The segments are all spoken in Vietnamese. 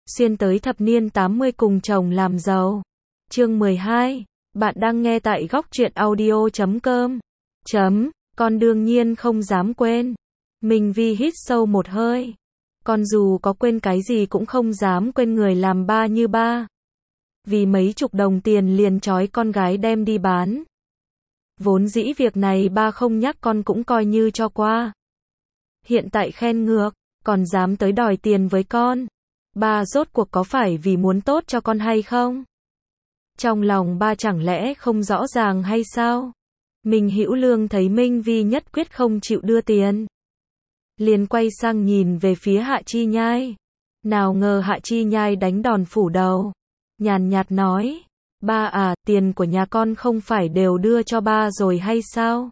xuyên tới thập niên 80 cùng chồng làm giàu. Chương 12, bạn đang nghe tại góc truyện audio.com. Con đương nhiên không dám quên. Minh Vi hít sâu một hơi. Con dù có quên cái gì cũng không dám quên người làm ba như ba. Vì mấy chục đồng tiền liền trói con gái đem đi bán. Vốn dĩ việc này ba không nhắc con cũng coi như cho qua. Hiện tại khen ngược, còn dám tới đòi tiền với con. Ba rốt cuộc có phải vì muốn tốt cho con hay không? Trong lòng ba chẳng lẽ không rõ ràng hay sao? Minh Hữu Lương thấy Minh Vi nhất quyết không chịu đưa tiền, liền quay sang nhìn về phía Hạ Chi Nhai. Nào ngờ Hạ Chi Nhai đánh đòn phủ đầu, nhàn nhạt nói, ba à, tiền của nhà con không phải đều đưa cho ba rồi hay sao?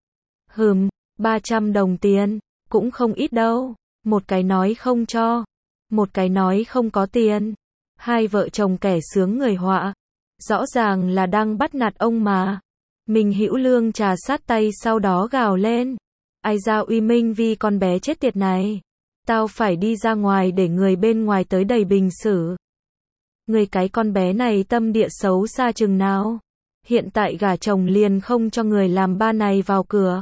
300 đồng tiền, cũng không ít đâu. Một cái nói không cho, một cái nói không có tiền. Hai vợ chồng kẻ sướng người họa, rõ ràng là đang bắt nạt ông mà. Minh Hữu Lương trà sát tay sau đó gào lên, ai ra uy Minh Vi con bé chết tiệt này. Tao phải đi ra ngoài để người bên ngoài tới đầy bình xử. Người cái con bé này tâm địa xấu xa chừng nào. Hiện tại gả chồng liền không cho người làm ba này vào cửa.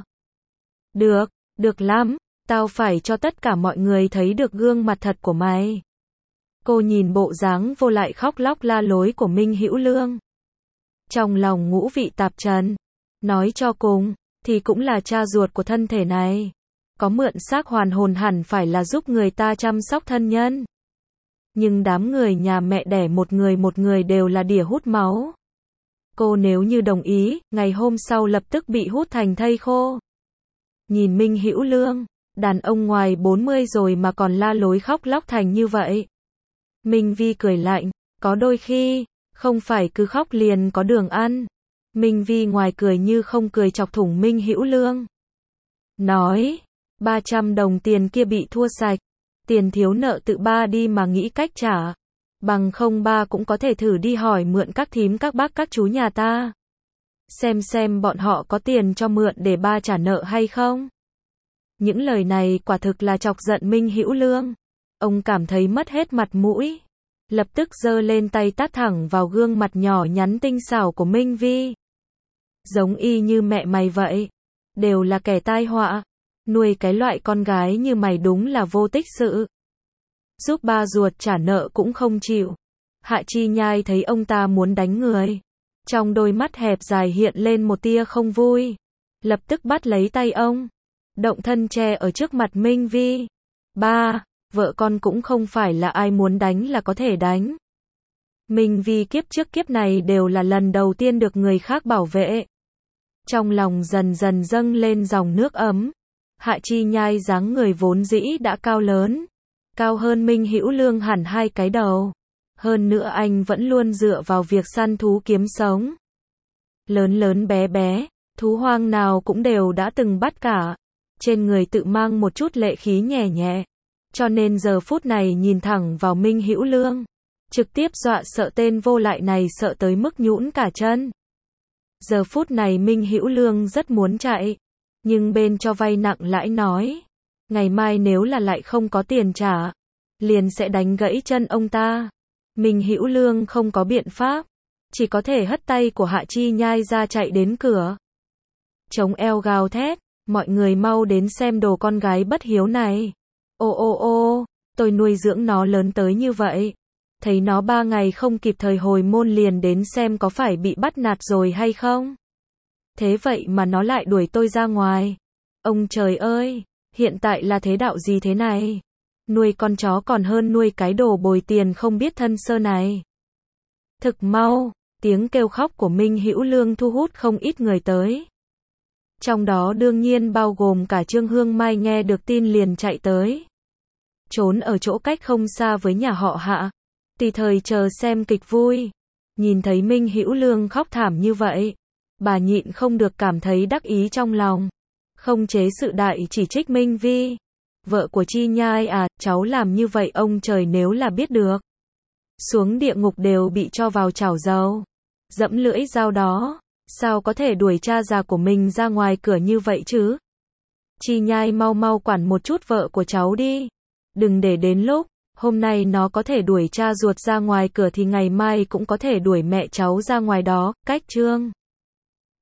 Được lắm, tao phải cho tất cả mọi người thấy được gương mặt thật của mày. Cô nhìn bộ dáng vô lại khóc lóc la lối của Minh Hữu Lương. Trong lòng ngũ vị tạp trần. Nói cho cùng, thì cũng là cha ruột của thân thể này. Có mượn xác hoàn hồn hẳn phải là giúp người ta chăm sóc thân nhân. Nhưng đám người nhà mẹ đẻ một người đều là đỉa hút máu. Cô nếu như đồng ý, ngày hôm sau lập tức bị hút thành thây khô. Nhìn Minh Hữu Lương, đàn ông ngoài 40 rồi mà còn la lối khóc lóc thành như vậy. Minh Vi cười lạnh, có đôi khi, không phải cứ khóc liền có đường ăn. Minh Vi ngoài cười như không cười chọc thủng Minh Hữu Lương. Nói, 300 đồng tiền kia bị thua sạch. Tiền thiếu nợ tự ba đi mà nghĩ cách trả. Bằng không ba cũng có thể thử đi hỏi mượn các thím các bác các chú nhà ta. Xem bọn họ có tiền cho mượn để ba trả nợ hay không. Những lời này quả thực là chọc giận Minh Hữu Lương. Ông cảm thấy mất hết mặt mũi. Lập tức giơ lên tay tát thẳng vào gương mặt nhỏ nhắn tinh xảo của Minh Vi. Giống y như mẹ mày vậy. Đều là kẻ tai họa. Nuôi cái loại con gái như mày đúng là vô tích sự. Giúp ba ruột trả nợ cũng không chịu. Hạ Chi Nhai thấy ông ta muốn đánh người. Trong đôi mắt hẹp dài hiện lên một tia không vui. Lập tức bắt lấy tay ông. Động thân che ở trước mặt Minh Vi. Ba, vợ con cũng không phải là ai muốn đánh là có thể đánh. Minh Vi kiếp trước kiếp này đều là lần đầu tiên được người khác bảo vệ. Trong lòng dần dần dâng lên dòng nước ấm. Hạ Chi Nhai dáng người vốn dĩ đã cao lớn. Cao hơn Minh Hữu Lương hẳn 2 cái đầu. Hơn nữa anh vẫn luôn dựa vào việc săn thú kiếm sống. Lớn bé, thú hoang nào cũng đều đã từng bắt cả. Trên người tự mang một chút lệ khí nhẹ nhẹ. Cho nên giờ phút này nhìn thẳng vào Minh Hữu Lương. Trực tiếp dọa sợ tên vô lại này sợ tới mức nhũn cả chân. Giờ phút này Minh Hữu Lương rất muốn chạy. Nhưng bên cho vay nặng lãi nói. Ngày mai nếu là lại không có tiền trả. Liền sẽ đánh gãy chân ông ta. Minh Hữu Lương không có biện pháp. Chỉ có thể hất tay của Hạ Chi Nhai ra chạy đến cửa. Chống eo gào thét. Mọi người mau đến xem đồ con gái bất hiếu này. Ô, tôi nuôi dưỡng nó lớn tới như vậy. Thấy nó 3 ngày không kịp thời hồi môn liền đến xem có phải bị bắt nạt rồi hay không. Thế vậy mà nó lại đuổi tôi ra ngoài. Ông trời ơi, hiện tại là thế đạo gì thế này? Nuôi con chó còn hơn nuôi cái đồ bồi tiền không biết thân sơ này. Thực mau, tiếng kêu khóc của Minh Hữu Lương thu hút không ít người tới. Trong đó đương nhiên bao gồm cả Trương Hương Mai nghe được tin liền chạy tới. Trốn ở chỗ cách không xa với nhà họ Hạ. Tùy thời chờ xem kịch vui. Nhìn thấy Minh Hữu Lương khóc thảm như vậy. Bà nhịn không được cảm thấy đắc ý trong lòng. Không chế sự đại chỉ trích Minh Vi. Vợ của Chi Nhai à, cháu làm như vậy ông trời nếu là biết được. Xuống địa ngục đều bị cho vào chảo dầu. Dẫm lưỡi dao đó. Sao có thể đuổi cha già của mình ra ngoài cửa như vậy chứ? Chi Nhai mau quản một chút vợ của cháu đi. Đừng để đến lúc Hôm nay nó có thể đuổi cha ruột ra ngoài cửa thì ngày mai cũng có thể đuổi mẹ cháu ra ngoài đó, cách chương.